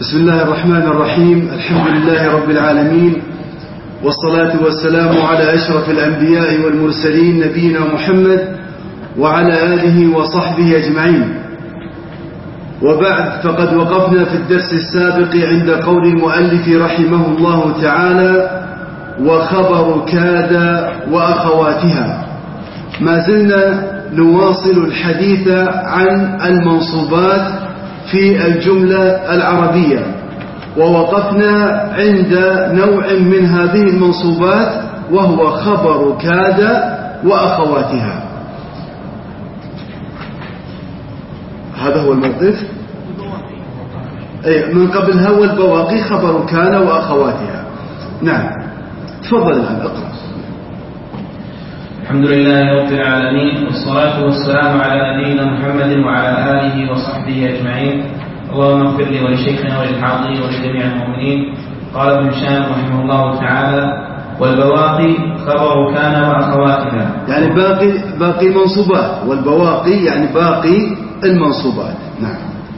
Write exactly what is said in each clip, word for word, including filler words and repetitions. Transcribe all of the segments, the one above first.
بسم الله الرحمن الرحيم. الحمد لله رب العالمين، والصلاة والسلام على أشرف الأنبياء والمرسلين نبينا محمد وعلى آله وصحبه أجمعين. وبعد، فقد وقفنا في الدرس السابق عند قول المؤلف رحمه الله تعالى: وخبر كاد وأخواتها. ما زلنا نواصل الحديث عن المنصوبات في الجملة العربية، ووقفنا عند نوع من هذه المنصوبات وهو خبر كاد وأخواتها. هذا هو الموقف. أي من قبلها والبواقي خبر كان وأخواتها. نعم، تفضل الآن اقرأ. الحمد لله رب العالمين، والصلاة والسلام على نبينا محمد وعلى آله وصحبه أجمعين. اللهم اغفر لي ولشيخنا وللحاضرين ولجميع المؤمنين. قال ابن هشام رحمه الله تعالى: والبواقي خبر كان وأخواتها. يعني باقي باقي المنصوبات، والبواقي يعني باقي المنصوبات. نعم.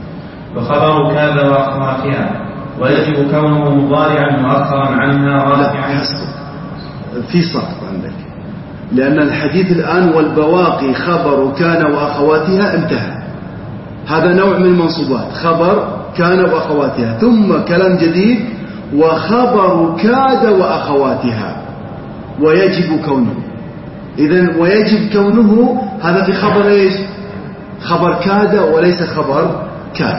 وخبر كاد وأخواتها، ويجب كونه مضارعا مؤخرا عنها رافعا. في سقط عندك، لأن الحديث الآن والبواقي خبر كان وأخواتها انتهى. هذا نوع من المنصوبات، خبر كان وأخواتها، ثم كلام جديد: وخبر كاد وأخواتها ويجب كونه. إذن ويجب كونه هذا في خبر إيش؟ خبر كاد وليس خبر كان.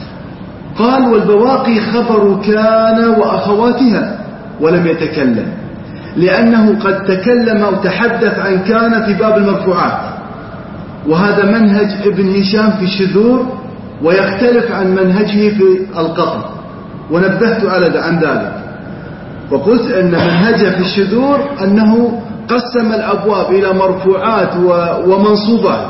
قال: والبواقي خبر كان وأخواتها، ولم يتكلم، لأنه قد تكلم أو تحدث عن كان في باب المرفوعات، وهذا منهج ابن هشام في الشذور، ويختلف عن منهجه في القطر، ونبهت على عن ذلك، وقلت أن منهجه في الشذور أنه قسم الأبواب إلى مرفوعات ومنصوبات،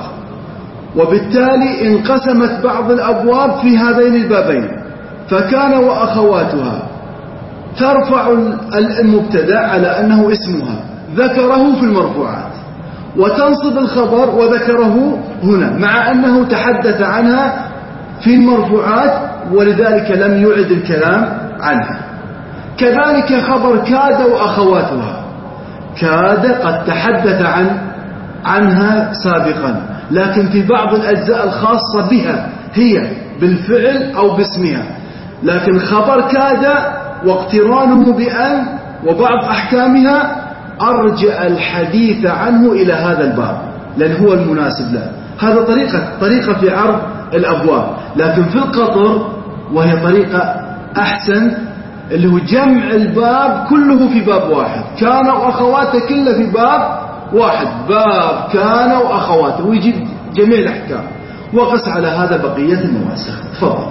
وبالتالي انقسمت بعض الأبواب في هذين البابين، فكان وأخواتها ترفع المبتدأ على أنه اسمها، ذكره في المرفوعات، وتنصب الخبر وذكره هنا، مع أنه تحدث عنها في المرفوعات، ولذلك لم يعد الكلام عنها. كذلك خبر كاد وأخواتها، كاد قد تحدث عن عنها سابقا، لكن في بعض الأجزاء الخاصة بها هي بالفعل أو باسمها، لكن خبر كاد واقترانه بأن وبعض أحكامها أرجع الحديث عنه إلى هذا الباب، لأن هو المناسب له. هذا طريقة طريقة في عرض الأبواب، لكن في القطر وهي طريقة أحسن، اللي هو جمع الباب كله في باب واحد، كان وأخواته كله في باب واحد، باب كان وأخواته، ويجيب جميع الأحكام، وقس على هذا بقية النواسخ. تفضل.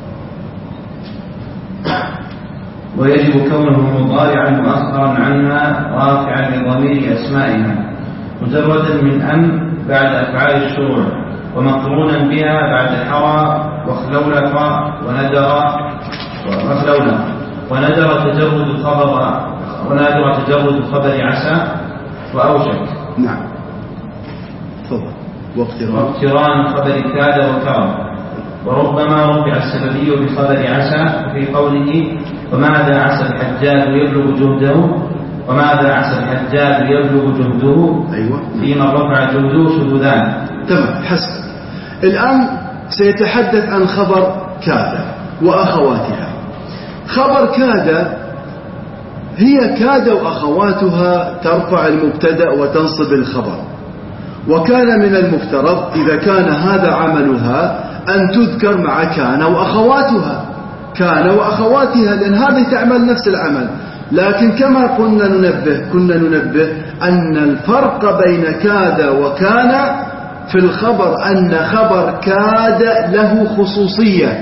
ويجب كونه مضارعا مؤخرا عنها رافعا لضمير أسمائها، مجردا من أن بعد أفعال الشروع، ومقرونا بها بعد حرى وخلولف وندر وخلولف وندر تجرد الخبر وندر تجرد الخبر عسى وأوشك. نعم. تفضل. واقتران خبر كاد وكرم. وربما رفع السببي بخبر عسى في قوله: وماذا عسى الحجاج يبلغ جهده وماذا عسى الحجاج يبلغ جهده. أيوة. فيما رفع جهده شذوذان. تمام، حسن. الآن سيتحدث عن خبر كاد وأخواتها. خبر كاد هي كاد وأخواتها ترفع المبتدأ وتنصب الخبر، وكان من المفترض إذا كان هذا عملها أن تذكر مع كان وأخواتها، كان وأخواتها، لأن هذه تعمل نفس العمل. لكن كما قلنا ننبه كنا ننبه أن الفرق بين كاد وكان في الخبر أن خبر كاد له خصوصية،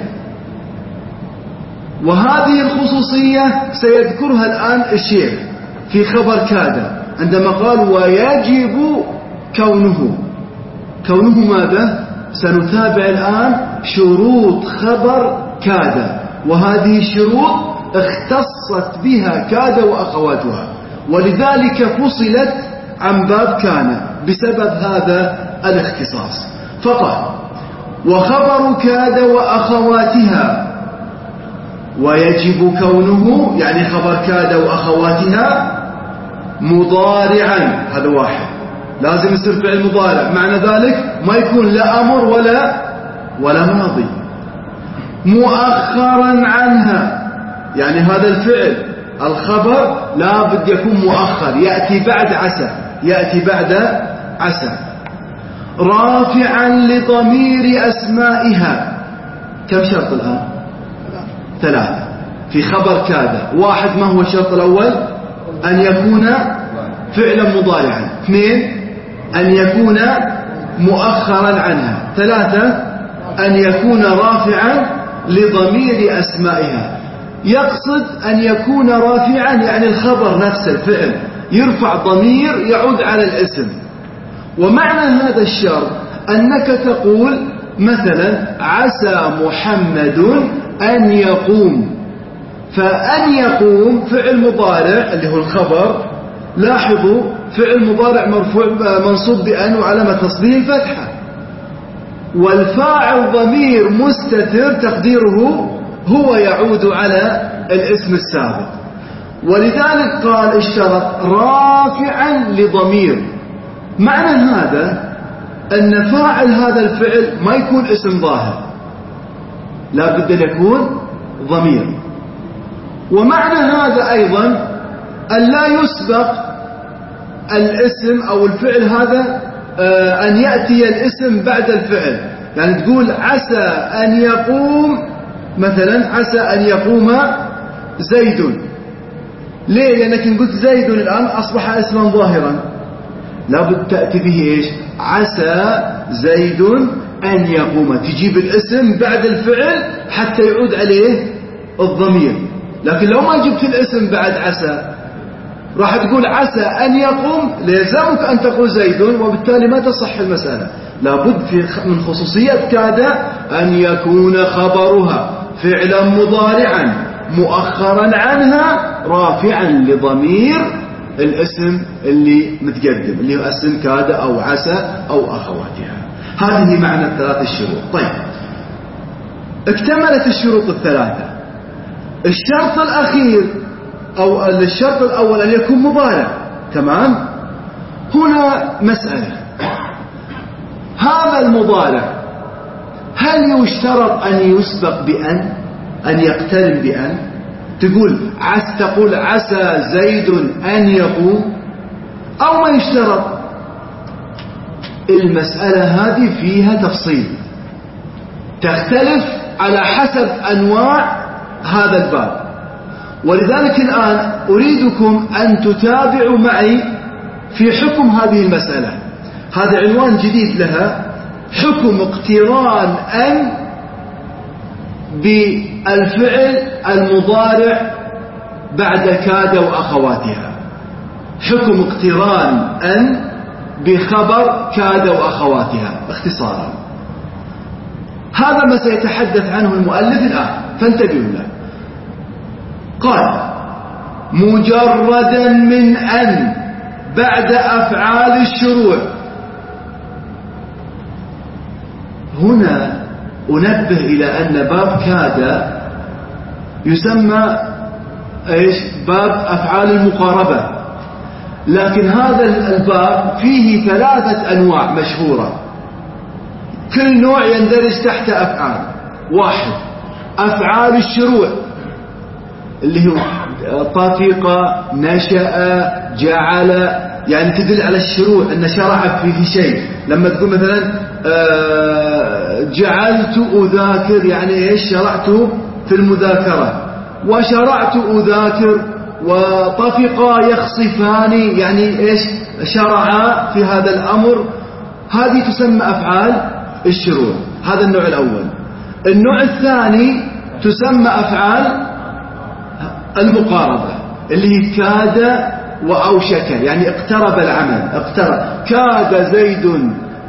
وهذه الخصوصية سيذكرها الآن الشيخ في خبر كاد عندما قال: ويجب كونه. كونه ماذا؟ سنتابع الآن شروط خبر كاد، وهذه الشروط اختصت بها كاد وأخواتها، ولذلك فصلت عن باب كان بسبب هذا الاختصاص. فقال: وخبر كاد وأخواتها ويجب كونه يعني خبر كاد وأخواتها مضارعا. هذا واحد، لازم يصير فعل مضارع، معنى ذلك ما يكون لا أمر ولا ولا ماضي. مؤخرا عنها، يعني هذا الفعل الخبر لا بد يكون مؤخر، يأتي بعد عسى، يأتي بعد عسى. رافعا لضمير أسمائها. كم شرط الآن؟ ثلاثة في خبر كاد. واحد، ما هو الشرط الأول؟ أن يكون فعلا مضارعا. اثنين، أن يكون مؤخرا عنها. ثلاثة، أن يكون رافعا لضمير أسمائها. يقصد أن يكون رافعا يعني الخبر نفسه الفعل يرفع ضمير يعود على الاسم. ومعنى هذا الشرط أنك تقول مثلا عسى محمد أن يقوم، فأن يقوم فعل مضارع اللي هو الخبر، لاحظوا فعل مضارع مرفوع منصوب بأن وعلامة تصبيه الفتحة، والفاعل ضمير مستتر تقديره هو يعود على الاسم السابق. ولذلك قال اشترط رافعا لضمير. معنى هذا أن فاعل هذا الفعل ما يكون اسم ظاهر، لا بد أن يكون ضمير. ومعنى هذا أيضا أن لا يسبق الاسم أو الفعل هذا أن يأتي الاسم بعد الفعل. يعني تقول عسى أن يقوم مثلا، عسى أن يقوم زيد. ليه؟ لأنك إن قلت زيد الآن أصبح اسما ظاهرا، لابد تأتي به إيش؟ عسى زيد أن يقوم، تجيب الاسم بعد الفعل حتى يعود عليه الضمير. لكن لو ما جبت الاسم بعد عسى راح تقول عسى أن يقوم، ليلزمك أن تقول زيد، وبالتالي ما تصح المسألة. لابد في من خصوصية كاد أن يكون خبرها فعلا مضارعا مؤخرا عنها رافعا لضمير الاسم اللي متقدم اللي هو اسم كاد أو عسى أو أخواتها. هذه معنى الثلاث الشروط. طيب، اكتملت الشروط الثلاثة. الشرط الأخير أو الشرط الأول أن يكون مضارع. تمام. هنا مسألة، هذا المضارع هل يشترط أن يسبق بأن، أن يقترن بأن؟ تقول عس تقول عسى زيد أن يقوم، أو ما يشترط؟ المسألة هذه فيها تفصيل، تختلف على حسب أنواع هذا الباب. ولذلك الآن أريدكم أن تتابعوا معي في حكم هذه المسألة. هذا عنوان جديد لها، حكم اقتران أن بالفعل المضارع بعد كاد وأخواتها. حكم اقتران أن بخبر كاد وأخواتها باختصارا. هذا ما سيتحدث عنه المؤلف الآن، فانتبهوا له. قال مجردا من أن بعد أفعال الشروع. هنا أنبه إلى أن باب كاد يسمى إيش؟ باب أفعال المقاربة، لكن هذا الباب فيه ثلاثة أنواع مشهورة، كل نوع يندرج تحت أفعال. واحد، أفعال الشروع اللي هو طفق، نشأ، جعل، يعني تدل على الشروع أن شرع فيه شيء. لما تقول مثلا جعلت أذاكر، يعني إيش؟ شرعت في المذاكرة. وشرعت أذاكر، وطفقا يخصفان، يعني إيش؟ شرع في هذا الأمر. هذه تسمى أفعال الشروع. هذا النوع الأول. النوع الثاني تسمى أفعال المقاربة اللي هي كاد وأوشك، يعني اقترب العمل، اقترب. كاد زيد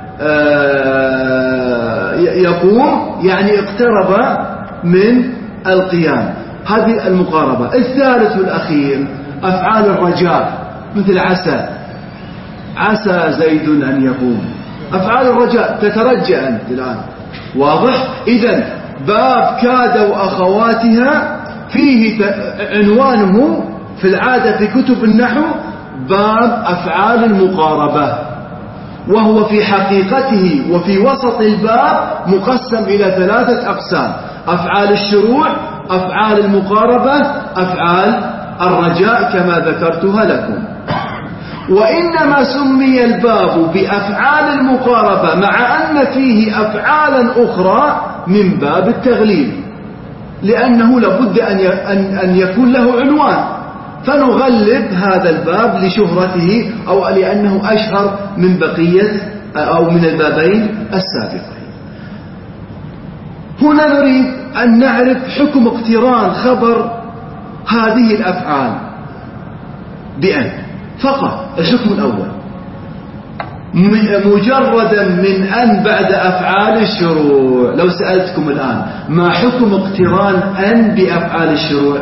يقوم، يعني اقترب من القيام. هذه المقاربة. الثالث والأخير أفعال الرجاء، مثل عسى، عسى زيد أن يقوم. أفعال الرجاء، تترجى أنت الآن. واضح؟ إذن باب كاد وأخواتها فيه عنوانه في العادة في كتب النحو باب أفعال المقاربة، وهو في حقيقته وفي وسط الباب مقسم إلى ثلاثة أقسام: أفعال الشروع، أفعال المقاربة، أفعال الرجاء كما ذكرتها لكم. وإنما سمي الباب بأفعال المقاربة مع أن فيه أفعالا أخرى من باب التغليب، لأنه لابد أن يكون له عنوان، فنغلب هذا الباب لشهرته أو لأنه أشهر من بقية أو من البابين السابقين. هنا نريد أن نعرف حكم اقتران خبر هذه الأفعال بأن فقط. الحكم الأول مجردا من أن بعد أفعال الشروع. لو سألتكم الآن ما حكم اقتران أن بأفعال الشروع؟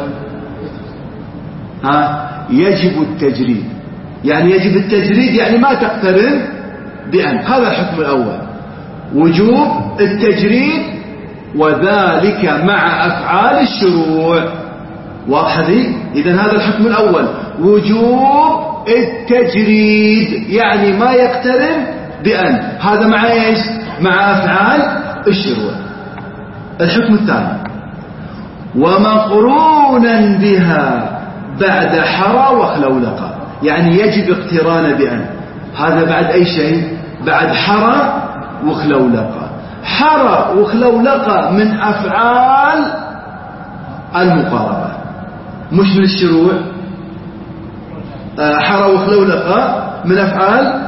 ها يجب التجريد، يعني يجب التجريد يعني ما تقترن بأن. هذا الحكم الأول، وجوب التجريد، وذلك مع أفعال الشروع. واضح ذي؟ إذن هذا الحكم الأول وجوب التجريد، يعني ما يقترن بأن. هذا مع إيش؟ مع أفعال الشروع. الحكم الثاني ومقرونا بها بعد حرى وخلولقة، يعني يجب اقتران بأن. هذا بعد أي شيء؟ بعد حرى وخلولقة. حرى وخلولقة من أفعال المقاربة مش من الشروع. حرى وخلولقة من أفعال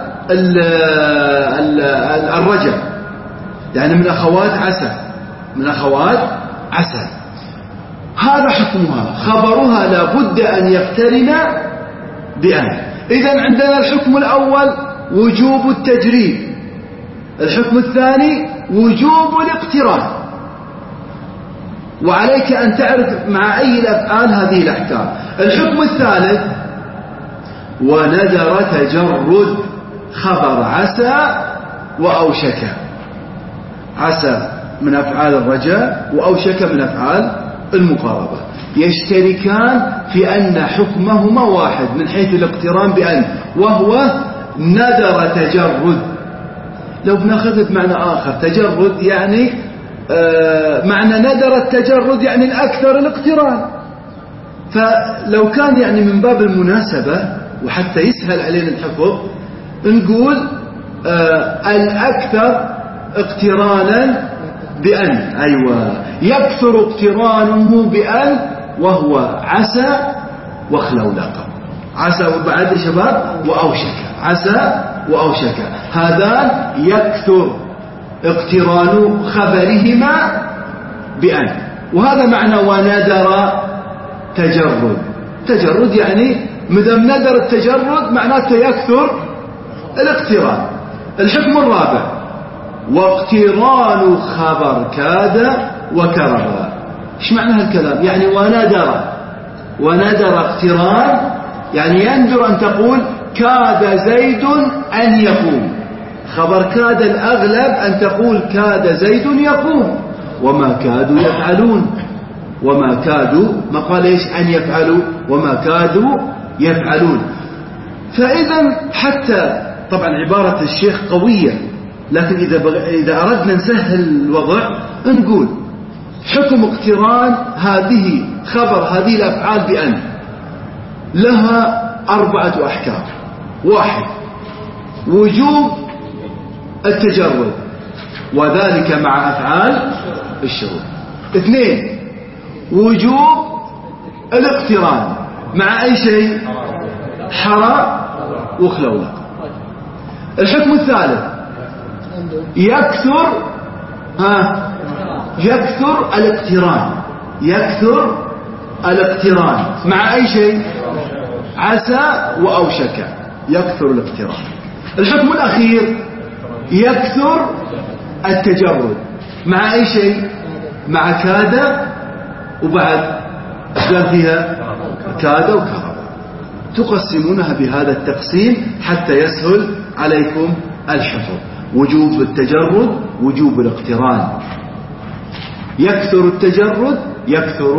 الرجاء، يعني من أخوات عسى، من أخوات عسى. هذا حكمها، خبرها لابد أن يقترن بأن. إذن عندنا الحكم الأول وجوب التجريد، الحكم الثاني وجوب الاقتران. وعليك أن تعرف مع أي الأفعال هذه الأحكام. الحكم الثالث وندر تجرد خبر عسى وأوشك. عسى من أفعال الرجاء وأوشك من أفعال المقاربة، يشتركان في أن حكمهما واحد من حيث الاقتران بأن، وهو ندر تجرد. لو بناخذ بمعنى آخر تجرد يعني آه معنى ندر التجرد يعني الأكثر الاقتران. فلو كان يعني من باب المناسبة وحتى يسهل علينا الحفظ نقول آه الأكثر اقترانا بأن. أيوة، يكثر اقترانه بأن، وهو عسى وخلولقة. عسى وبعد يا شباب وأوشك، عسى وأوشك، هذان يكثر اقتران خبرهما بأن. وهذا معنى وندر تجرد. تجرد يعني مدام ندر التجرد معناته يكثر الاقتران. الحكم الرابع واقتران خبر كاد وكرب. ايش معنى هالكلام؟ يعني وندر، وندر اقتران يعني يندر أن تقول كاد زيد أن يقوم. خبر كاد الأغلب أن تقول كاد زيد يقوم، وما كادوا يفعلون. وما كادوا ما قال إيش أن يفعلوا، وما كادوا يفعلون. فإذا حتى طبعا عبارة الشيخ قوية، لكن إذا بغ... إذا أردنا نسهل الوضع نقول حكم اقتران هذه خبر هذه الأفعال بأن لها أربعة أحكام. واحد وجوب التجرد، وذلك مع أفعال الشروع. اثنين وجوب الاقتران مع أي شيء؟ حرى وخلولة. الحكم الثالث يكثر ها يكثر الاقتران، يكثر الاقتران مع أي شيء؟ عسى وأوشك، يكثر الاقتران. الحكم الأخير يكثر التجرد مع أي شيء؟ مع كاد، وبعد قال فيها كاد وكرب. تقسمونها بهذا التقسيم حتى يسهل عليكم الحفظ. وجوب التجرد، وجوب الاقتران. يكثر التجرد، يكثر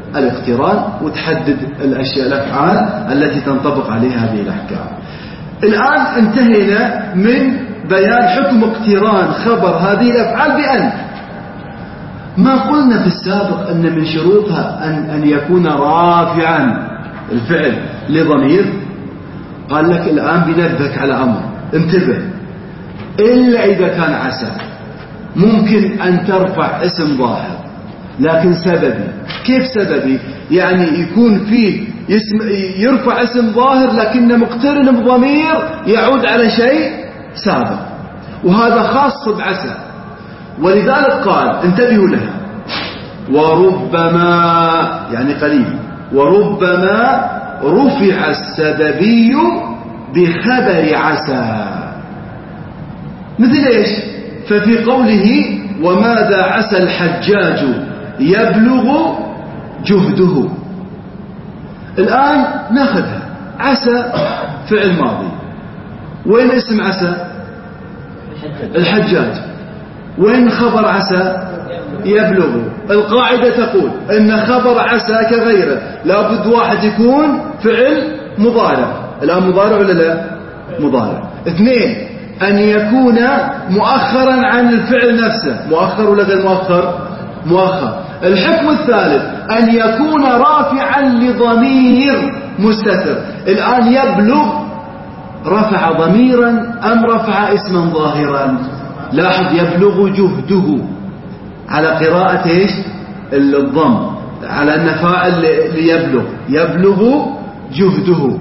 الاقتران وتحدد الأشياء الأفعال التي تنطبق عليها هذه الأحكام. الآن انتهينا من بيان حكم اقتران خبر هذه الأفعال بأن. ما قلنا في السابق أن من شروطها أن, أن يكون رافعا الفعل لضمير؟ قال لك الآن بنبهك على أمر، انتبه، إلا إذا كان عسى ممكن أن ترفع اسم ظاهر لكن سببي. كيف سببي؟ يعني يكون فيه يرفع اسم ظاهر لكنه مقترن بضمير يعود على شيء سابق، وهذا خاص بعسى. ولذلك قال انتبهوا لها وربما، يعني قليل، وربما رفع السببي بخبر عسى. مثل ايش؟ ففي قوله وماذا عسى الحجاج يبلغ جهده. الآن ناخذها، عسى فعل ماضي، وين اسم عسى؟ الحجاج. وين خبر عسى؟ يبلغ. القاعدة تقول إن خبر عسى كغيره لابد واحد يكون فعل مضارع. الآن مضارع ولا لا؟ مضارع. اثنين، أن يكون مؤخرا عن الفعل نفسه. مؤخر ولا غير مؤخر؟ مؤخر. الحكم الثالث أن يكون رافعا لضمير مستتر. الآن يبلغ رفع ضميرا أم رفع اسما ظاهرا؟ لاحظ يبلغ جهده على قراءة ايش؟ الضم، على أن فاعل ليبلغ، يبلغ جهده.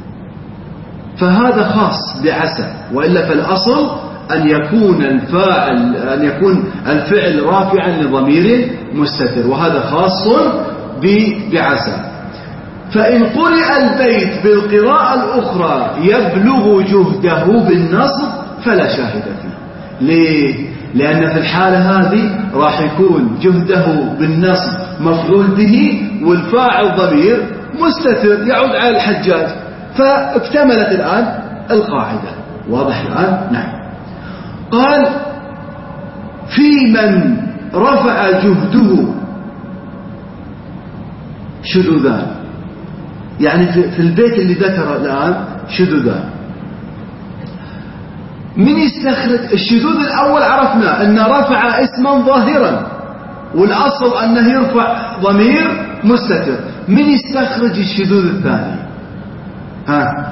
فهذا خاص بعسى، وإلا فالأصل أن يكون الفاعل أن يكون الفعل رافعا لضمير مستتر، وهذا خاص بعسى. فإن قرئ البيت بالقراءة الأخرى يبلغ جهده بالنصب فلا شاهد فيه. ليه؟ لأن في الحالة هذه راح يكون جهده بالنصب مفعول به، والفاعل ضمير مستتر يعود على الحجاج، فاكتملت الآن القاعدة. واضح الآن؟ نعم. قال في من رفع جهده شذوذان، يعني في البيت اللي ذكر الآن شذوذان. من يستخرج الشذوذ الأول؟ عرفنا أن رفع اسما ظاهرا، والأصل أنه يرفع ضمير مستتر. من يستخرج الشذوذ الثاني؟ ها؟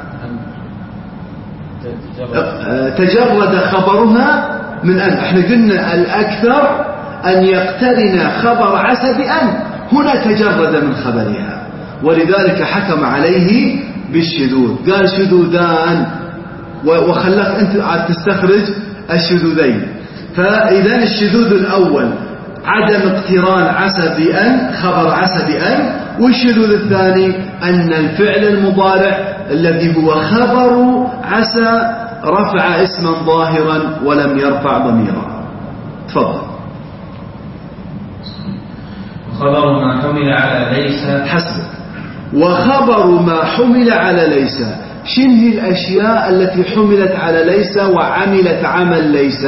تجرد خبرها من أن. احنا قلنا الأكثر أن يقترن خبر عسى بأن، هنا تجرد من خبرها، ولذلك حكم عليه بالشذوذ. قال شذوذان، وخلاك أنت عاد تستخرج الشذوذين. فإذا الشذوذ الأول عدم اقتران عسى بأن، خبر عسى بأن. والشذوذ الثاني أن الفعل المضارع الذي هو خبر عسى رفع اسما ظاهرا ولم يرفع ضميرا. تفضل. خبر ما حمل على ليس حسب. وخبر ما حمل على ليس، شنو الأشياء التي حملت على ليس وعملت عمل ليس؟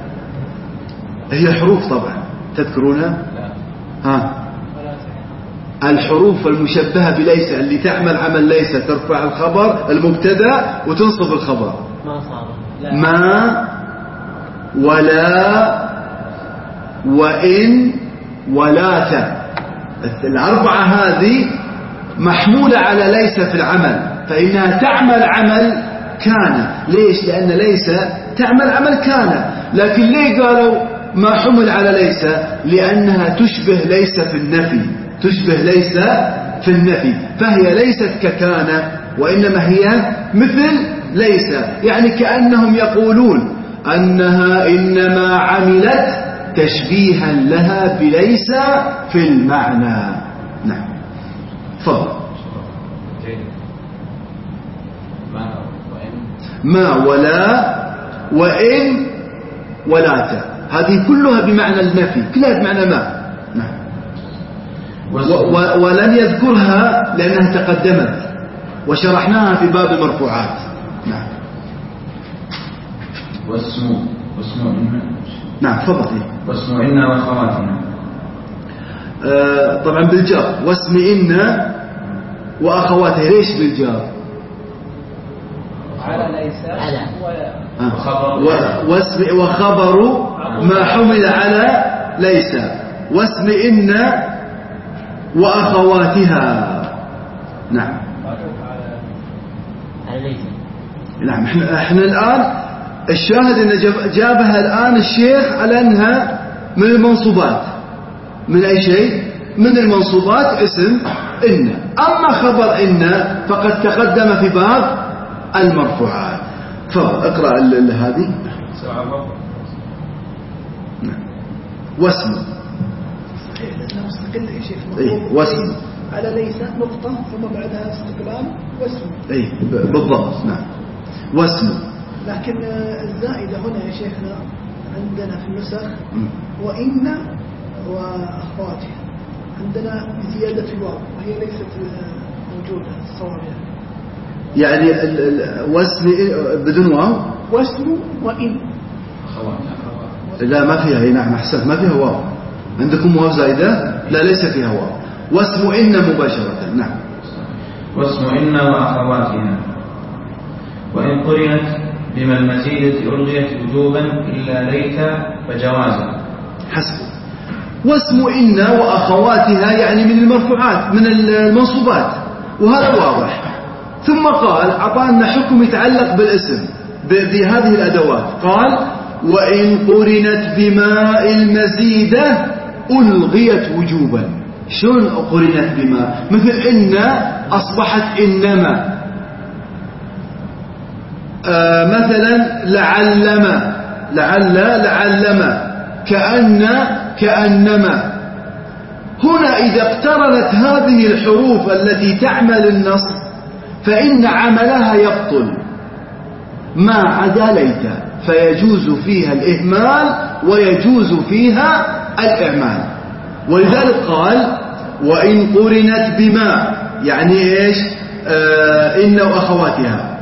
هي حروف طبعا، تذكرونها؟ ها؟ الحروف المشبهة بليس اللي تعمل عمل ليس، ترفع الخبر المبتدا وتنصب الخبر. ما صار ما ولا وإن ولا. الأربعة هذه محمولة على ليس في العمل، فإنها تعمل عمل كان. ليش؟ لأن ليس تعمل عمل كان. لكن ليه قالوا ما حمل على ليس؟ لأنها تشبه ليس في النفي، تشبه ليس في النفي، فهي ليست ككان، وإنما هي مثل ليس. يعني كأنهم يقولون أنها إنما عملت تشبيها لها بليس في المعنى. نعم. تفضل. ما ولا وإن ولا، هذه كلها بمعنى النفي، كلها بمعنى ما. نعم. و ولن يذكرها لأنها تقدمت وشرحناها في باب المرفوعات. نعم. واسم واسم إن. نعم. تفضل. واسم إن وخواتنا. آه طبعا بالجار. واسم إن وأخواتها ليش بالجار؟ على ليس على آه. واسم وخبر ما حمل على ليس. واسم إن وأخواتها. نعم على ليس. نعم احنا, احنا الآن الشاهد ان جابها الآن الشيخ على انها من المنصوبات. من اي شيء؟ من المنصوبات اسم إن. اما خبر إن فقد تقدم في باب المرفوعات. تفضل اقرأ هذه. واسم مستقل يا شيخ. اي واسم على ليس نقطة ثم بعدها استقلال واسم. اي بالضبط. نعم واسم. لكن الزائدة هنا يا شيخنا عندنا في النسخ وإن وأخواتها عندنا بزيادة الواو وهي ليست موجودة الصواب يعني واسم بدون واو. واسم وإن لا ما فيها. هي نعم أحسنت ما فيها واو. عندكم واو زائدة؟ لا ليس فيها واو. واسم إن مباشرة. نعم واسم إن وأخواتها وإن قرنت بما المزيدة ألغيت وجوبا إلا ليت فجوازا. حسب. واسم إن وأخواتها يعني من المرفوعات من المنصوبات وهذا واضح. ثم قال أعطانا حكم يتعلق بالاسم بهذه الأدوات. قال وإن قرنت بماء المزيدة ألغيت وجوبا. شلون قرنت بما؟ مثل إن أصبحت إنما. آه مثلا لعلما لعل لعلما. كأن كأنما. هنا إذا اقترنت هذه الحروف التي تعمل النصب فإن عملها يبطل ما عدا ليت فيجوز فيها الإهمال ويجوز فيها الإعمال. ولذلك قال وإن قرنت بما يعني إيش؟ آه إن وأخواتها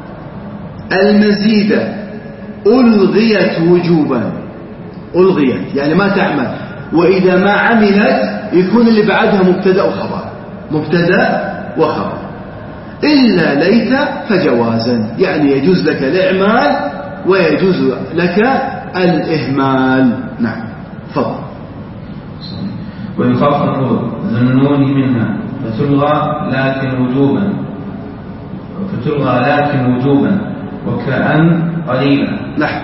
المزيدة ألغيت وجوبا. ألغيت يعني ما تعمل. وإذا ما عملت يكون اللي بعدها مبتدأ وخبر. مبتدأ وخبر. إلا ليت فجوازا يعني يجوز لك الإعمال ويجوز لك الإهمال. نعم فضل. ويخفف ذو النون منها فتلغى لكن وجوبا فتلغى لكن وجوبا وكأن قليلا. نعم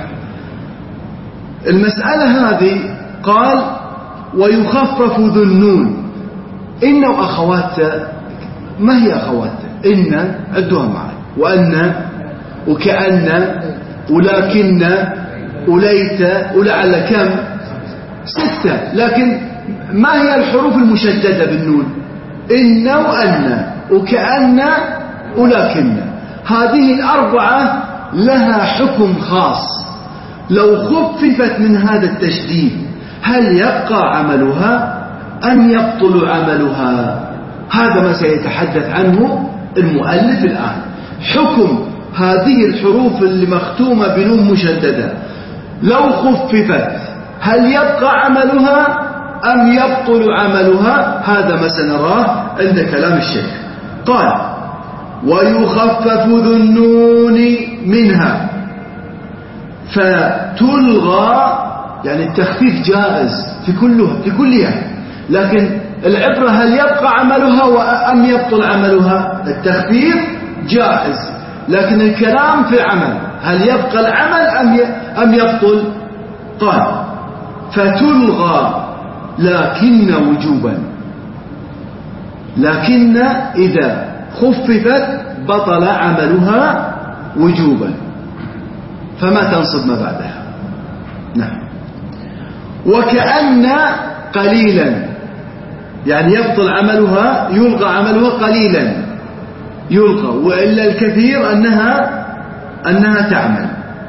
المسألة هذه قال ويخفف ذو النون. إن وأخوات ما هي أخوات إن؟ عدوها معي. وأن وكأن ولكن وليت ولعل كم؟ ستة. لكن ما هي الحروف المشددة بالنون؟ إن وأن وكأن ولكن. هذه الأربعة لها حكم خاص. لو خففت من هذا التشديد هل يبقى عملها أم يبطل عملها؟ هذا ما سيتحدث عنه المؤلف الآن. حكم هذه الحروف اللي مختومة بنون مشددة لو خففت هل يبقى عملها أم يبطل عملها؟ هذا ما سنراه عند كلام الشيخ. قال ويخفف ذو النون منها فتلغى يعني التخفيف جائز في كلها في كلها. لكن العبرة هل يبقى عملها أم يبطل عملها؟ التخفيف جائز لكن الكلام في العمل هل يبقى العمل أم يبطل؟ قال فتلغى لكن وجوبا. لكن إذا خففت بطل عملها وجوبا فما تنصب ما بعدها. نعم. وكأن قليلا يعني يبطل عملها يلغى عملها قليلا يلغى. وإلا الكثير أنها أنها تعمل.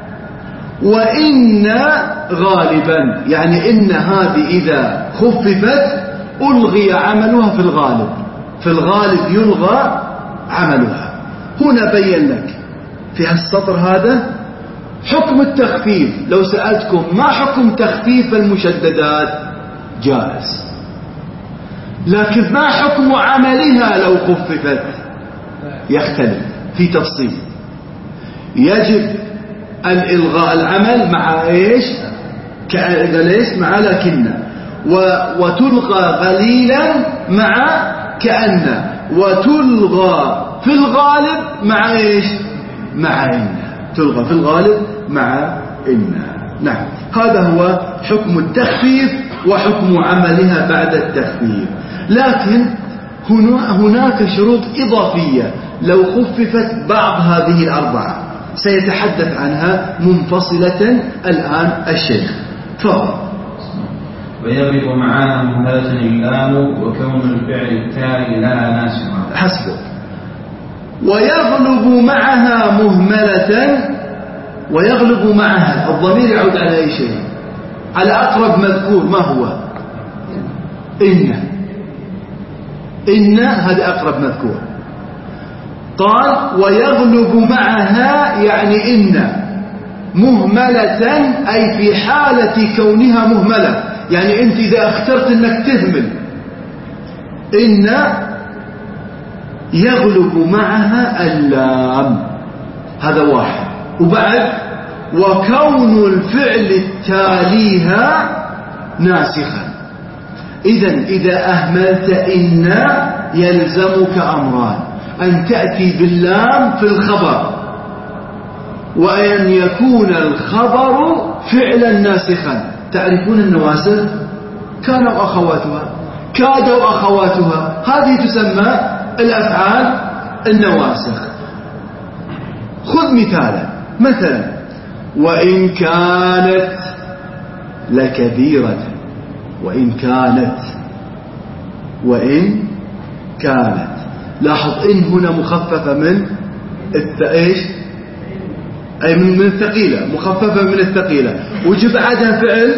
وإن غالبا يعني إن هذه إذا خففت ألغي عملها في الغالب. في الغالب يلغى عملها. هنا بين لك في السطر هذا حكم التخفيف. لو سألتكم ما حكم تخفيف المشددات؟ جائز. لكن ما حكم عملها لو خففت؟ يختلف في تفصيل. يجب الإلغاء العمل مع إيش؟ كأليس مع لكن، وتلغى قليلا مع كأن، وتلغى في الغالب مع إيش؟ مع إن. تلغى في الغالب مع إن. نعم، هذا هو حكم التخفيف وحكم عملها بعد التخفيف. لكن هناك شروط إضافية لو خففت بعض هذه الأربعة سيتحدث عنها منفصلة الآن الشيخ. تفضل. ويغلب معها مهملة اللام وكون الفعل التالي لها ناسخا. حسبك. ويغلب معها مهملة، ويغلب معها الضمير يعود على أي شيء؟ على أقرب مذكور. ما هو؟ إن. إن هذا أقرب مذكور. قال ويغلب معها يعني إن مهملة، أي في حالة كونها مهملة. يعني أنت إذا اخترت أنك تهمل إن يغلب معها اللام. هذا واحد. وبعد وكون الفعل التاليها ناسخا. إذن إذا أهملت إن يلزمك أمران: أن تأتي باللام في الخبر، وأن يكون الخبر فعلا ناسخا. تعرفون النواسخ؟ كان وأخواتها، كاد وأخواتها، هذه تسمى الأفعال النواسخ. خذ مثالا، مثلا وإن كانت لكبيرة. وإن كانت، وإن كانت، لاحظ إن هنا مخففة من الثقيلة، أي من الثقيلة، مخففة من الثقيلة، وجب بعدها فعل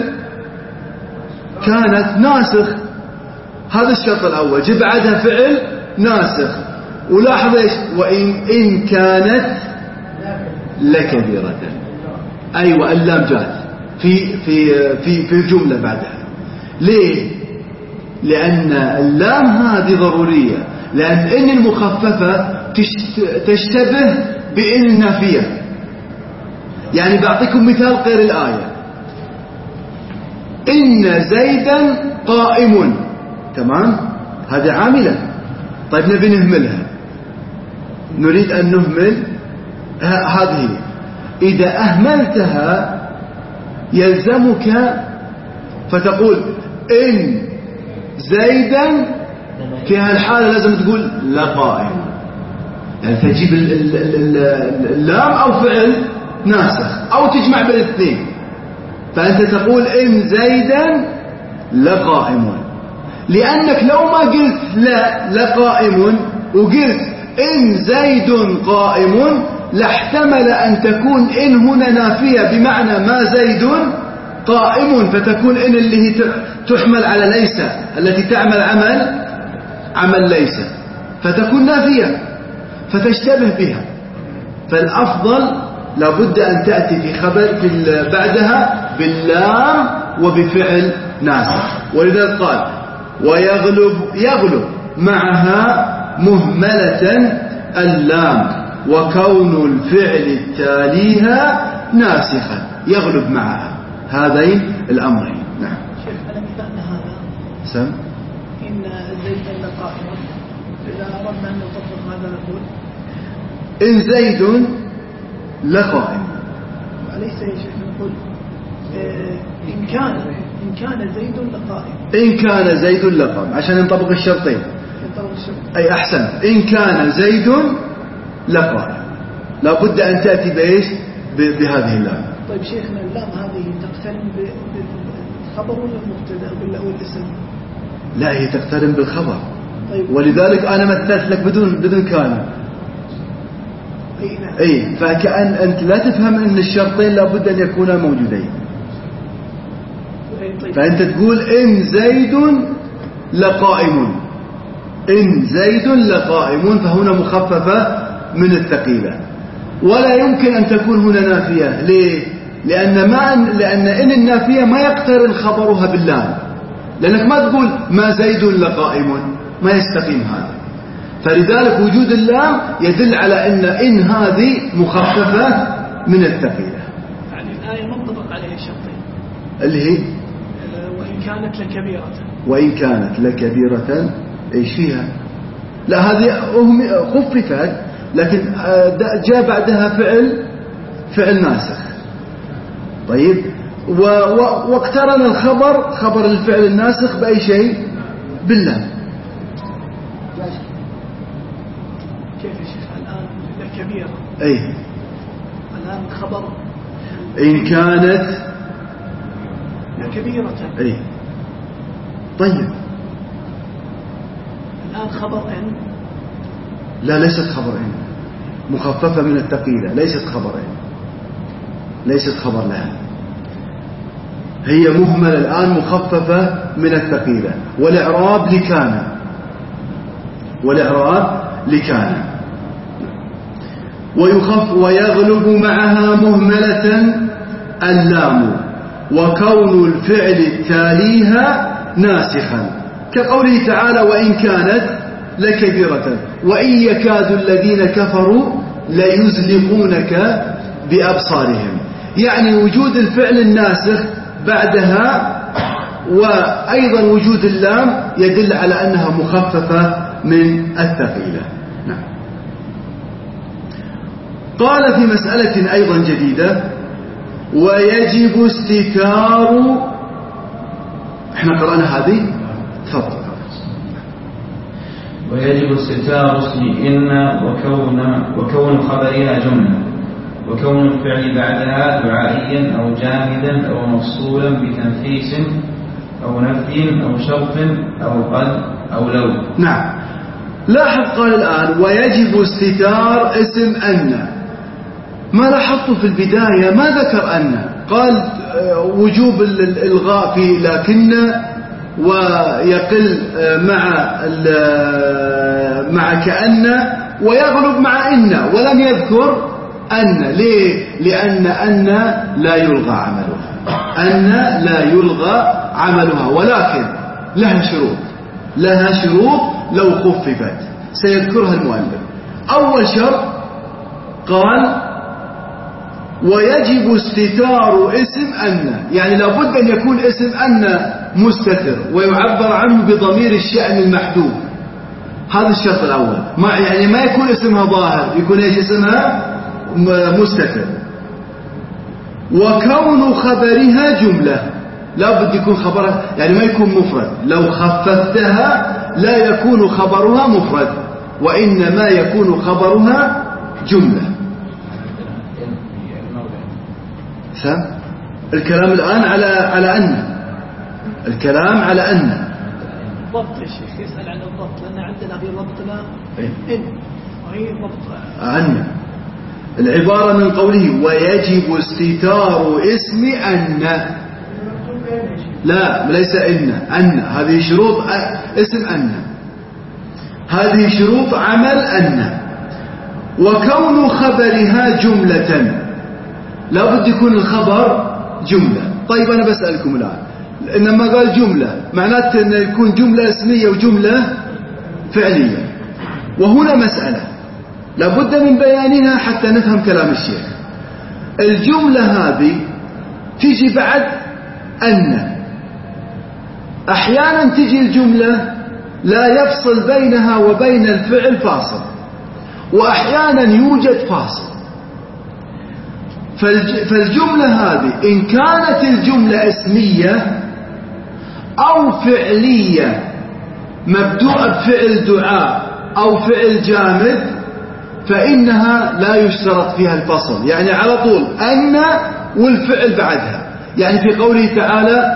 كانت ناسخ. هذا الشرط الأول، جب بعدها فعل ناسخ. ولاحظ إيش؟ وإن إن كانت لكبيرة، أي أيوة اللام جات في في في في الجملة بعدها. ليه؟ لأن اللام هذه ضرورية، لأن إن المخففة تشتبه بإن النافية. يعني بعطيكم مثال غير الآية: إن زيدا قائم. تمام، هذه عاملة. طيب نبي نهملها، نريد أن نهمل هذه. إذا أهملتها يلزمك فتقول إن زيدا، في هالحالة لازم تقول لا قائم. يعني تجيب اللام أو فعل ناسخ أو تجمع بين الاثنين. فأنت تقول إن زيدا لقائم، لأنك لو ما قلت لا لقائم وقلت إن زيد قائم لاحتمل أن تكون إن هنا نافية، بمعنى ما زيد قائم، فتكون إن اللي هي تحمل على ليس، التي تعمل عمل عمل ليس، فتكون نافية فتشتبه بها. فالأفضل لابد أن تأتي في خبر في بعدها باللام وبفعل ناسخ. ولذلك قال ويغلب يغلب معها مهملة اللام وكون الفعل التاليها ناسخا. يغلب معها هذين الأمرين. نعم. شيخ على مثال هذا سم إن زيد لقائم، إذا أردنا أن نطبق ماذا نقول؟ إن زيد لقائم. وليس يا شيخ نقول إن كان إن كان زيد لقائم. إن كان زيد لقائم عشان نطبق الشرطين. أي أحسن. إن كان زيد لقائم لابد أن تأتي بإيش؟ بهذه اللام. طيب شيخنا اللام هذه تقترن بالخبر ولا المبتدا ولا الاسم؟ لا، هي تقترن بالخبر. طيب. ولذلك أنا مثلت لك بدون بدون كان. أي نعم. أي فكأن أنت لا تفهم أن الشرطين لابد أن يكونا موجودين. طيب. فأنت تقول إن زيد لقائم، إن زيد لقائم، فهنا مخففة من الثقيلة. ولا يمكن أن تكون هنا نافية. ليه؟ لأن ما لأن إن النافية ما يقترن خبرها باللام، لأنك ما تقول ما زيد لقائم، ما يستقيم هذا. فلذلك وجود اللام يدل على أن إن هذه مخففة من الثقيلة. يعني الآية منطبق عليها شرطين اللي هي وإن كانت لكبيرة. وإن كانت لكبيرة إيش فيها؟ لا هذه خففت، لكن جاء بعدها فعل فعل ناسخ. طيب واقترن الخبر خبر الفعل الناسخ بأي شيء؟ بالله. كيف يا شيخ الآن لكبيرة؟ أي الآن خبر إن كانت لكبيرة. أي طيب الآن خبر إن. لا ليست خبر إن، مخففة من الثقيلة، ليست خبر إن، ليست خبر لها، هي مهملة الآن مخففة من الثقيلة. والإعراب لكان، والإعراب لكان. ويخف ويغلب معها مهملة اللام، وكون الفعل التاليها ناسخا، كقوله تعالى وإن كانت لكبيرة وإن يكاد الذين كفروا ليزلقونك بأبصارهم. يعني وجود الفعل الناسخ بعدها وأيضا وجود اللام يدل على أنها مخففة من الثقيلة. نعم. قال في مسألة أيضا جديدة ويجب استتار، احنا قرأنا هذه، تفضل. ويجب استتار اسم إن وكون وكون خبرها جملة، وكون الفعل بعدها دعائيا أو جامدا أو مفصولا بتنفيس أو نفي أو شرط أو قد أو لو. نعم. لاحظ قال الآن ويجب استتار اسم أن. ما لاحظته في البداية ما ذكر أن، قال وجوب الإلغاء في لكن ويقل مع مع كأن ويغلب مع إن، ولم يذكر أن. ليه؟ لأن أن لا يلغى عملها، أن لا يلغى عملها، ولكن لها شروط، لها شروط لو خففت سيذكرها المؤلف. أول شرط قال ويجب استتار اسم أن، يعني لابد أن يكون اسم أن مستتر ويعبر عنه بضمير الشأن المحذوف. هذا الشرط الأول. ما يعني ما يكون اسمها ظاهر، يكون ايش اسمها؟ مستتر. وكون خبرها جملة، لابد يكون خبرها يعني ما يكون مفرد، لو خففتها لا يكون خبرها مفرد، وإنما يكون خبرها جملة. فهم؟ الكلام الآن على على أن، الكلام على أن. ضبط يا شيخ، يسأل عن الضبط، لأن عندنا في ضبطنا إن وهي ضبط أن. العبارة من قوله ويجب استتار اسم أن، لا ليس إن، أن هذه شروط اسم أن، هذه شروط عمل أن. وكون خبرها جملة، لا بد يكون الخبر جملة. طيب أنا بسألكم الآن، إنما قال جملة معناته أن يكون جملة اسمية وجملة فعلية، وهنا مسألة لا بد من بيانها حتى نفهم كلام الشيخ. الجملة هذه تيجي بعد أن، أحيانا تيجي الجملة لا يفصل بينها وبين الفعل فاصل، وأحيانا يوجد فاصل. فالجملة هذه إن كانت الجملة اسمية أو فعلية مبدوءة بفعل دعاء أو فعل جامد فإنها لا يشترط فيها الفصل، يعني على طول أن والفعل بعدها. يعني في قوله تعالى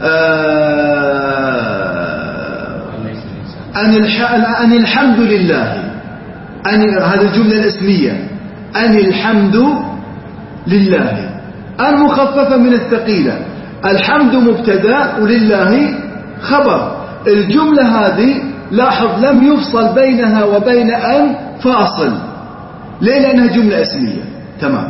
أن الحمد لله، أن هذه الجملة الاسمية، أن الحمد لله، أن مخففة من الثقيلة، الحمد مبتدا ولله خبر. الجملة هذه لاحظ لم يفصل بينها وبين أن فاصل، ليه؟ لأنها جملة اسمية. تمام.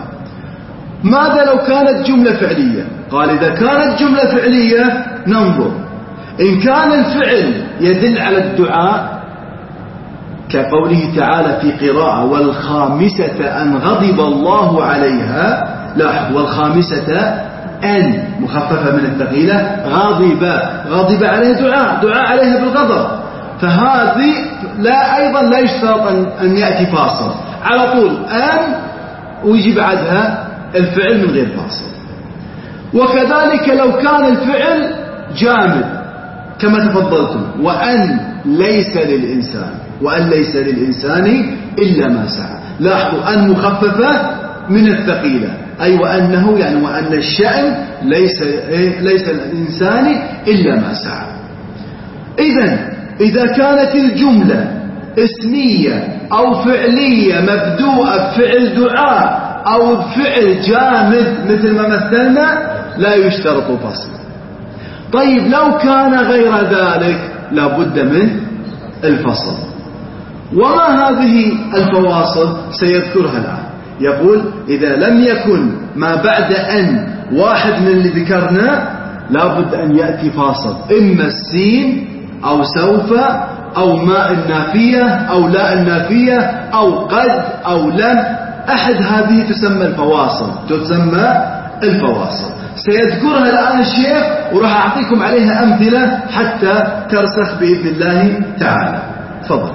ماذا لو كانت جملة فعلية؟ قال إذا كانت جملة فعلية ننظر إن كان الفعل يدل على الدعاء كقوله تعالى في قراءة والخامسة أن غضب الله عليها، لاحظ والخامسة أن مخففة من الثقيلة، غضب غضب عليه دعاء دعاء عليها بالغضب، فهذه لا أيضا لا يشترط أن يأتي فاصل، على طول أن ويجي بعدها الفعل من غير فاصل. وكذلك لو كان الفعل جامد كما تفضلتم، وأن ليس للإنسان وأن ليس للإنسان إلا ما سعى، لاحظوا أن مخففة من الثقيلة، أي وأنه يعني وأن الشأن ليس ليس للإنسان إلا ما سعى. إذن إذا كانت الجملة اسمية أو فعلية مبدوءة بفعل دعاء أو بفعل جامد مثل ما مثلنا لا يشترط فصل. طيب لو كان غير ذلك لا بد من الفصل. وما هذه الفواصل سيذكرها الآن. يقول إذا لم يكن ما بعد أن واحد من اللي ذكرنا لا بد أن يأتي فاصل، إما السين أو سوف أو ما النافية أو لا النافية أو قد أو لم، أحد هذه تسمى الفواصل تسمى الفواصل سيذكرها الآن الشيخ، وراح أعطيكم عليها أمثلة حتى ترسخ بإذن الله تعالى. تفضل.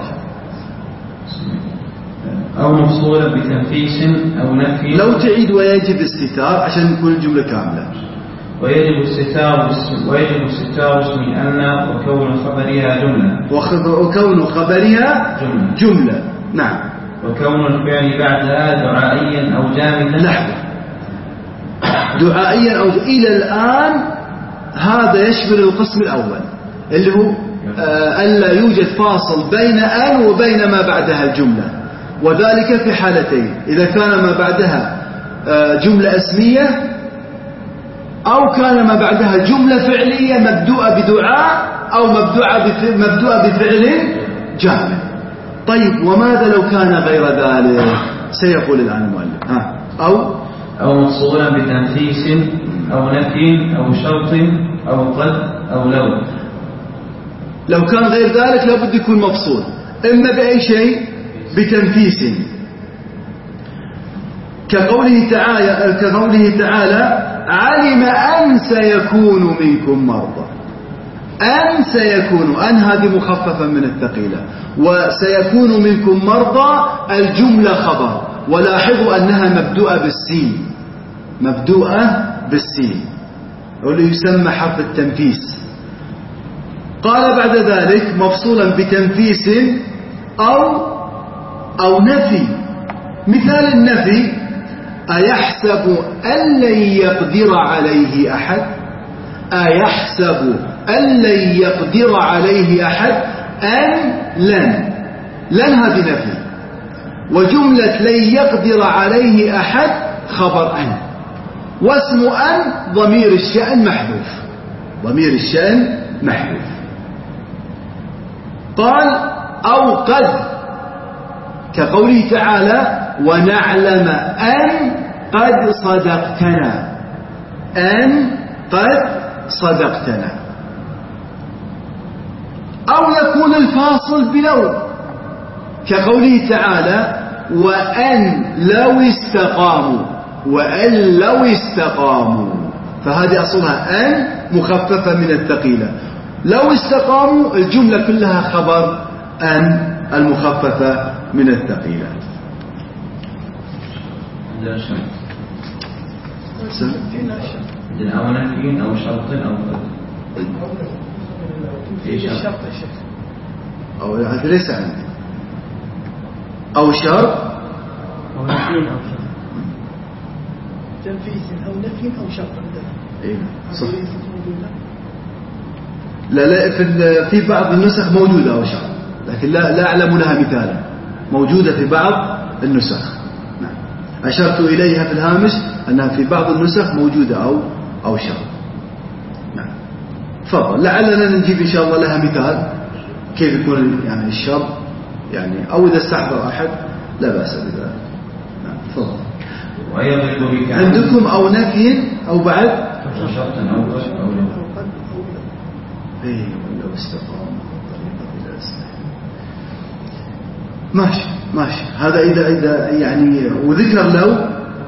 أو مفصولة بتنفيس أو نفي. لو تعيد ويجب الستار عشان نكون الجملة كاملة. ويجب الستار ويجب الستار اسم أن وكون خبرها جملة وكون خبرها جملة, جملة. نعم. وكون الفعل بعدها دعائيا أو جامدا. نحو دعائيا أو إلى الآن هذا يشمل القسم الأول اللي هو آه ألا يوجد فاصل بين أن وبين ما بعدها الجملة، وذلك في حالتين: إذا كان ما بعدها آه جملة اسمية أو كان ما بعدها جملة فعلية مبدوءة بدعاء أو مبدوءة بفعل جامد. طيب وماذا لو كان غير ذلك؟ سيقول الآن المؤلف ها أو أو مفصولا بتنفيس أو نفي أو شرط أو قد أو لو. لو كان غير ذلك لابد يكون مفصول، إما بأي شيء بتنفيس كقوله تعالى كقوله تعالى علم أن سيكون منكم مرضى. أن سيكون، أن هذه مخففة من الثقيلة، وسيكون منكم مرضى الجملة خبر، ولاحظوا أنها مبدوءة بالسين مبدوءة بالسين واللي يسمى حرف التنفيس. قال بعد ذلك مفصولا بتنفيس أو أو نفي. مثال النفي: أيحسب أن لن يقدر عليه أحد. أيحسب أن لن يقدر عليه أحد. أن لن لن هذه نفي، وجملة لن يقدر عليه أحد خبر أن، واسم أن ضمير الشأن محذوف ضمير الشأن محذوف. قال أو قد كقوله تعالى ونعلم أن قد صدقتنا. أن قد صدقتنا. أو يكون الفاصل بلو كقوله تعالى وأن لو استقاموا. وأن لو استقاموا، فهذه أصلها أن مخففة من الثقيلة. لو استقاموا الجملة كلها خبر أن المخففة من الثقيلة. عندنا شرط عندنا أو نفي أو شرط أو في الشرط الشيخ أو هذا ليس عندي. أو شرط أو نفي أو شرط تنفيذ أو نفي أو شرط. إيه صح. لا لا في في بعض النسخ موجودة أو شرط، لكن لا لا أعلم لها مثالا. موجودة في بعض النسخ. نعم. أشرت إليها في الهامش أنها في بعض النسخ موجودة أو أو شرط. نعم. تفضل. لعلنا نجيب إن شاء الله لها مثال كيف يكون يعني الشرط يعني، أو إذا استحضر أحد لا بأس بذلك. نعم. تفضل. عندكم أو نفي أو بعد شرط أو قد أو لو. إيه ولو استقاموا الطريقة بلا إصلاح. ماشي ماشي. هذا إذا إذا يعني وذكر لو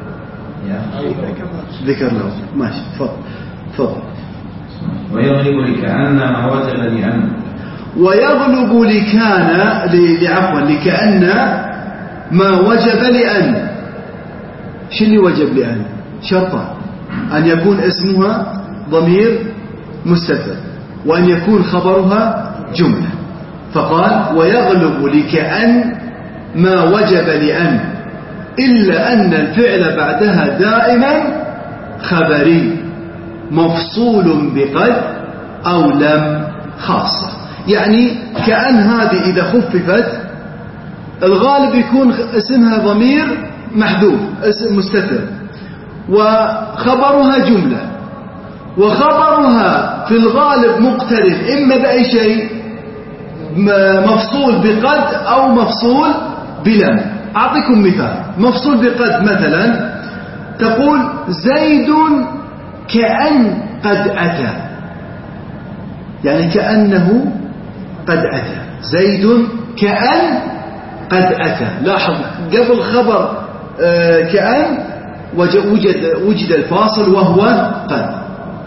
ذكر لو ماشي. تفضل تفضل. ويغلب لكأن ما وجب لأن ويغلب لكان لعفوا لكأن ما وجب لأن. شو اللي وجب لأن؟ شرطان: أن يكون اسمها ضمير مستتر، وأن يكون خبرها جملة. فقال ويغلب لكأن ما وجب لأن، إلا أن الفعل بعدها دائما خبري مفصول بقد أو لم خاصة. يعني كأن هذه إذا خففت الغالب يكون اسمها ضمير محذوف اسم مستتر، وخبرها جملة، وخبرها في الغالب مقترن إما بأي شيء مفصول بقد أو مفصول بلم. أعطيكم مثال. مفصول بقد مثلا تقول زيد كأن قد أتى، يعني كأنه قد أتى. زيد كأن قد أتى. لاحظ قبل خبر كأن وجد, وجد الفاصل وهو قد.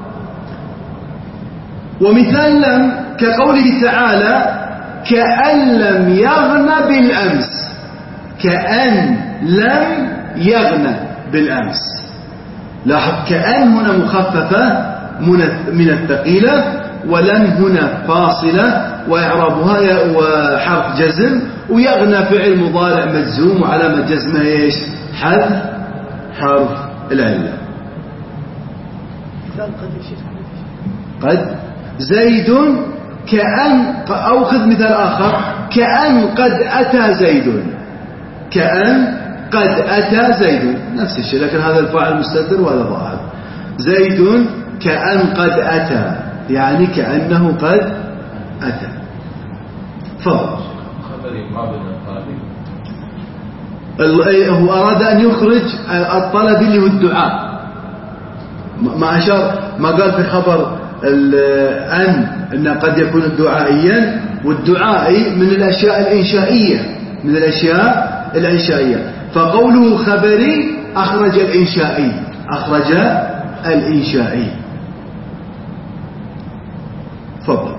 ومثال لم كقوله تعالى كأن لم يغن بالأمس. كأن لم يغن بالأمس. لاحظ كأن هنا مخففة من الثقيلة، ولن هنا فاصلة وإعرابها وحرف جزم، ويغنى فعل مضارع مجزوم وعلامة جزمه ايش؟ حذف حرف العلة. قد زيد كأن، أو خذ مثال آخر كأن قد أتى زيد. كأن قد أتى زيد نفس الشيء، لكن هذا الفاعل مستتر وهذا ظاهر. زيد كأن قد أتى، يعني كأنه قد أتى. فضل. هو أراد أن يخرج الطلب اللي هو الدعاء، ما أشار ما قال في خبر أن أنه قد يكون دعائيا، والدعائي من الأشياء الإنشائية، من الأشياء الإنشائية. فقوله خبري أخرج الإنشائي، أخرج الإنشائي. فضل.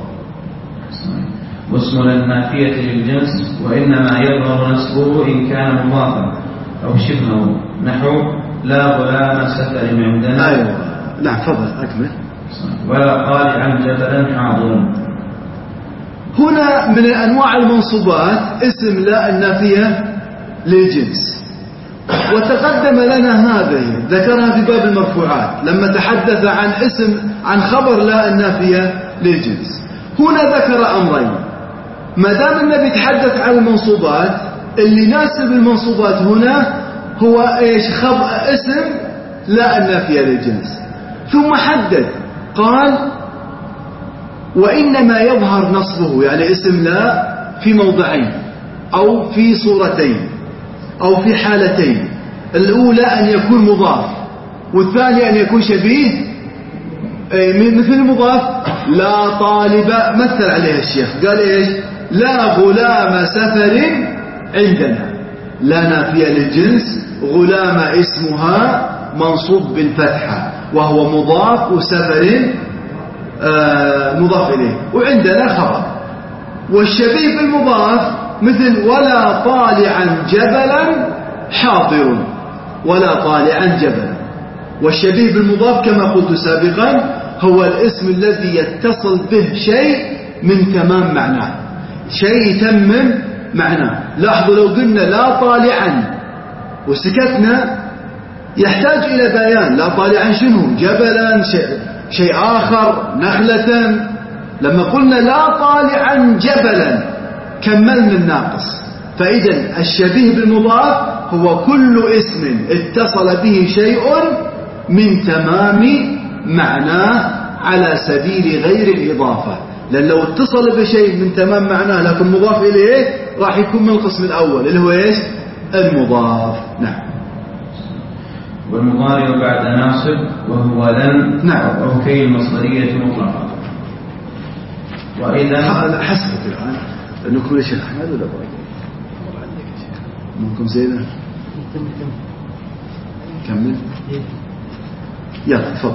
واسم النافية للجنس وإنما يظهر نسبه إن كان مضافا أو شبهه، نحو لا غلام سفر عندنا. أيوة نعم. فضل أكمل. ولا طالعا جبلا حاضر. هنا من أنواع المنصوبات اسم لا النافية للجنس، وتقدم لنا هذه ذكرها في باب المرفوعات لما تحدث عن اسم عن خبر لا النافية للجنس. هنا ذكر أمرين. ما دام النبي تحدث عن المنصوبات، اللي ناسب المنصوبات هنا هو ايش؟ خبر اسم لا النافية للجنس. ثم حدد قال وإنما يظهر نصبه، يعني اسم لا في موضعين أو في صورتين أو في حالتين. الأولى أن يكون مضاف، والثانية أن يكون شبيه مثل المضاف. لا طالب مثل عليها الشيخ قال إيش؟ لا غلام سفر عندنا. لا نافية للجنس، غلام اسمها منصوب بالفتحة وهو مضاف، وسفر آه مضاف إليه، وعندنا خبر. والشبيه بالمضاف مثل ولا طالعا جبلا حاضر، ولا طالعا جبلا. والشبيه بالمضاف كما قلت سابقا هو الاسم الذي يتصل به شيء من تمام معناه، شيء يتمم معناه. لاحظوا لو قلنا لا طالعا وسكتنا يحتاج إلى بيان. لا طالعا شنو؟ جبلا، شيء, شيء آخر، نخلة. لما قلنا لا طالعا جبلا كملنا الناقص. فإذا الشبيه بالمضاف هو كل اسم اتصل به شيء من تمام معناه على سبيل غير الإضافة. لأن لو اتصل بشيء من تمام معناه لكن مضاف إليه راح يكون من القسم الأول اللي هو إيش؟ المضاف. نعم. والمضارع بعد ناصب وهو لن، نعم، أو كي المصدرية مطلقة. وإذا حسبك الآن نكمل الشيخ أحمد ولا باقي؟ منكم زينة كمل يلا تفضل.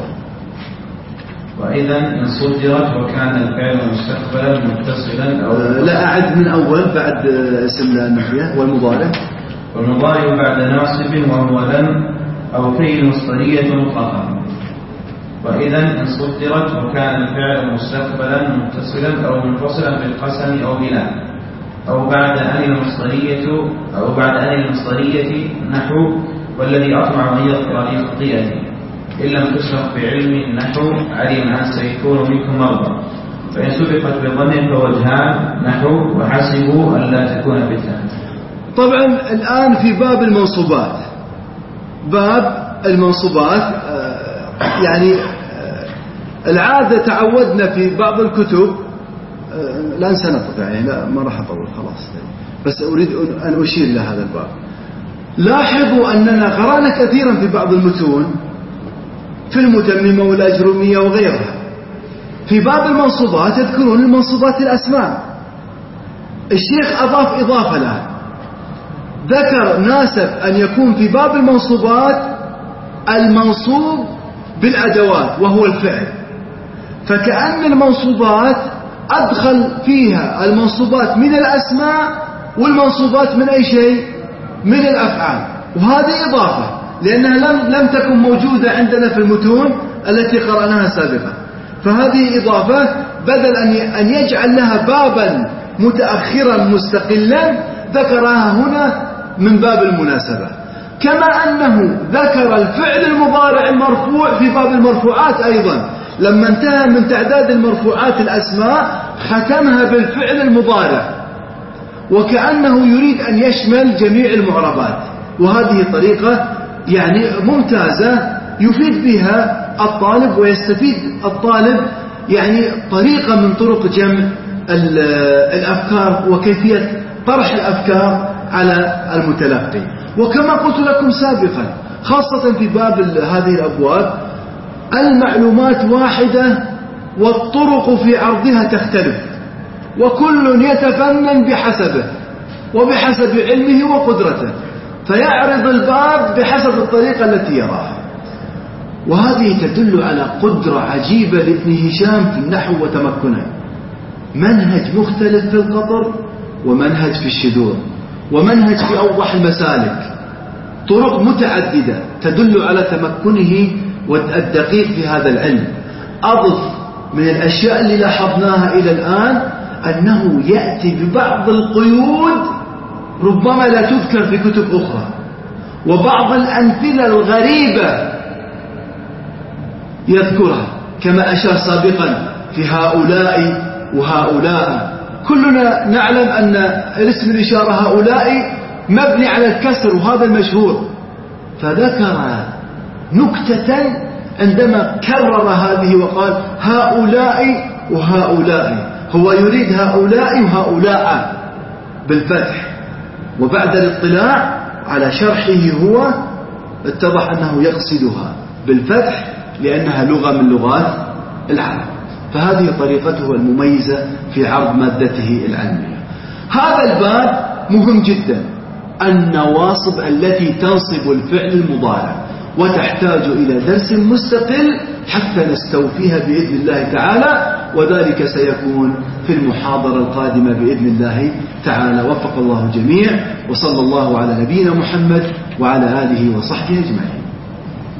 وإذا إن صدرت وكان الفعل مستقبلا متصلا أو أه لا أعد من أول بعد اسم النحية والمضارع. والمضارع بعد ناصب وهو لم أو فعل مصدرية مطلقا. وإذا إن صدرت وكان الفعل مستقبلا متصلا أو منفصلا بالقسم أو بلا أو بعد أن المصدرية أو بعد أن المصدرية نحو والذي أطمع أن يغفر لي خطيئتي إن لم تسبق بعلم النحو علم أن سيكون منكم مرضى فإن سبقت بظن فوجهان نحو وحسبوا أن لا تكون فتنة. طبعا الآن في باب المنصوبات باب المنصوبات يعني العادة تعودنا في بعض الكتب لا سنقطع يعني لا ما راح أطول خلاص بس أريد أن أشير لهذا الباب. لاحظوا أننا قرأنا كثيرا في بعض المتون في المتممة والأجرمية وغيرها في باب المنصوبات يذكرون المنصوبات الأسماء. الشيخ أضاف إضافة الآن ذكر ناسب أن يكون في باب المنصوبات المنصوب بالأدوات وهو الفعل فكأن المنصوبات أدخل فيها المنصوبات من الأسماء والمنصوبات من أي شيء من الأفعال وهذه إضافة لأنها لم, لم تكن موجودة عندنا في المتون التي قرأناها سابقا فهذه إضافة بدل أن يجعل لها بابا متأخرا مستقلا ذكرها هنا من باب المناسبة. كما أنه ذكر الفعل المضارع المرفوع في باب المرفوعات أيضا لما انتهى من تعداد المرفوعات الأسماء ختمها بالفعل المضارع وكأنه يريد أن يشمل جميع المعربات وهذه طريقة يعني ممتازة يفيد بها الطالب ويستفيد الطالب يعني طريقة من طرق جمع الأفكار وكيفية طرح الأفكار على المتلقي. وكما قلت لكم سابقا خاصة في باب هذه الأبواب المعلومات واحدة والطرق في عرضها تختلف وكل يتفنن بحسبه وبحسب علمه وقدرته فيعرض الباب بحسب الطريقة التي يراها وهذه تدل على قدرة عجيبة لابن هشام في النحو وتمكنه. منهج مختلف في القطر ومنهج في الشذور ومنهج في أوضح المسالك طرق متعددة تدل على تمكنه والدقيق في هذا العلم. أضف من الأشياء اللي لاحظناها إلى الآن أنه يأتي ببعض القيود ربما لا تذكر في كتب أخرى وبعض الأمثلة الغريبة يذكرها كما أشار سابقا في هؤلاء وهؤلاء. كلنا نعلم أن الاسم الإشارة هؤلاء مبني على الكسر وهذا المشهور فذكر نكتة عندما كرر هذه وقال هؤلاء وهؤلاء هو يريد هؤلاء وهؤلاء بالفتح وبعد الاطلاع على شرحه هو اتضح أنه يقصدها بالفتح لأنها لغة من لغات العرب فهذه طريقته المميزة في عرض مادته العلمية. هذا الباب مهم جدا النواصب التي تنصب الفعل المضارع وتحتاج إلى درس مستقل حتى نستوفيها بإذن الله تعالى وذلك سيكون في المحاضرة القادمة بإذن الله تعالى. وفق الله الجميع وصلى الله على نبينا محمد وعلى آله وصحبه أجمعين.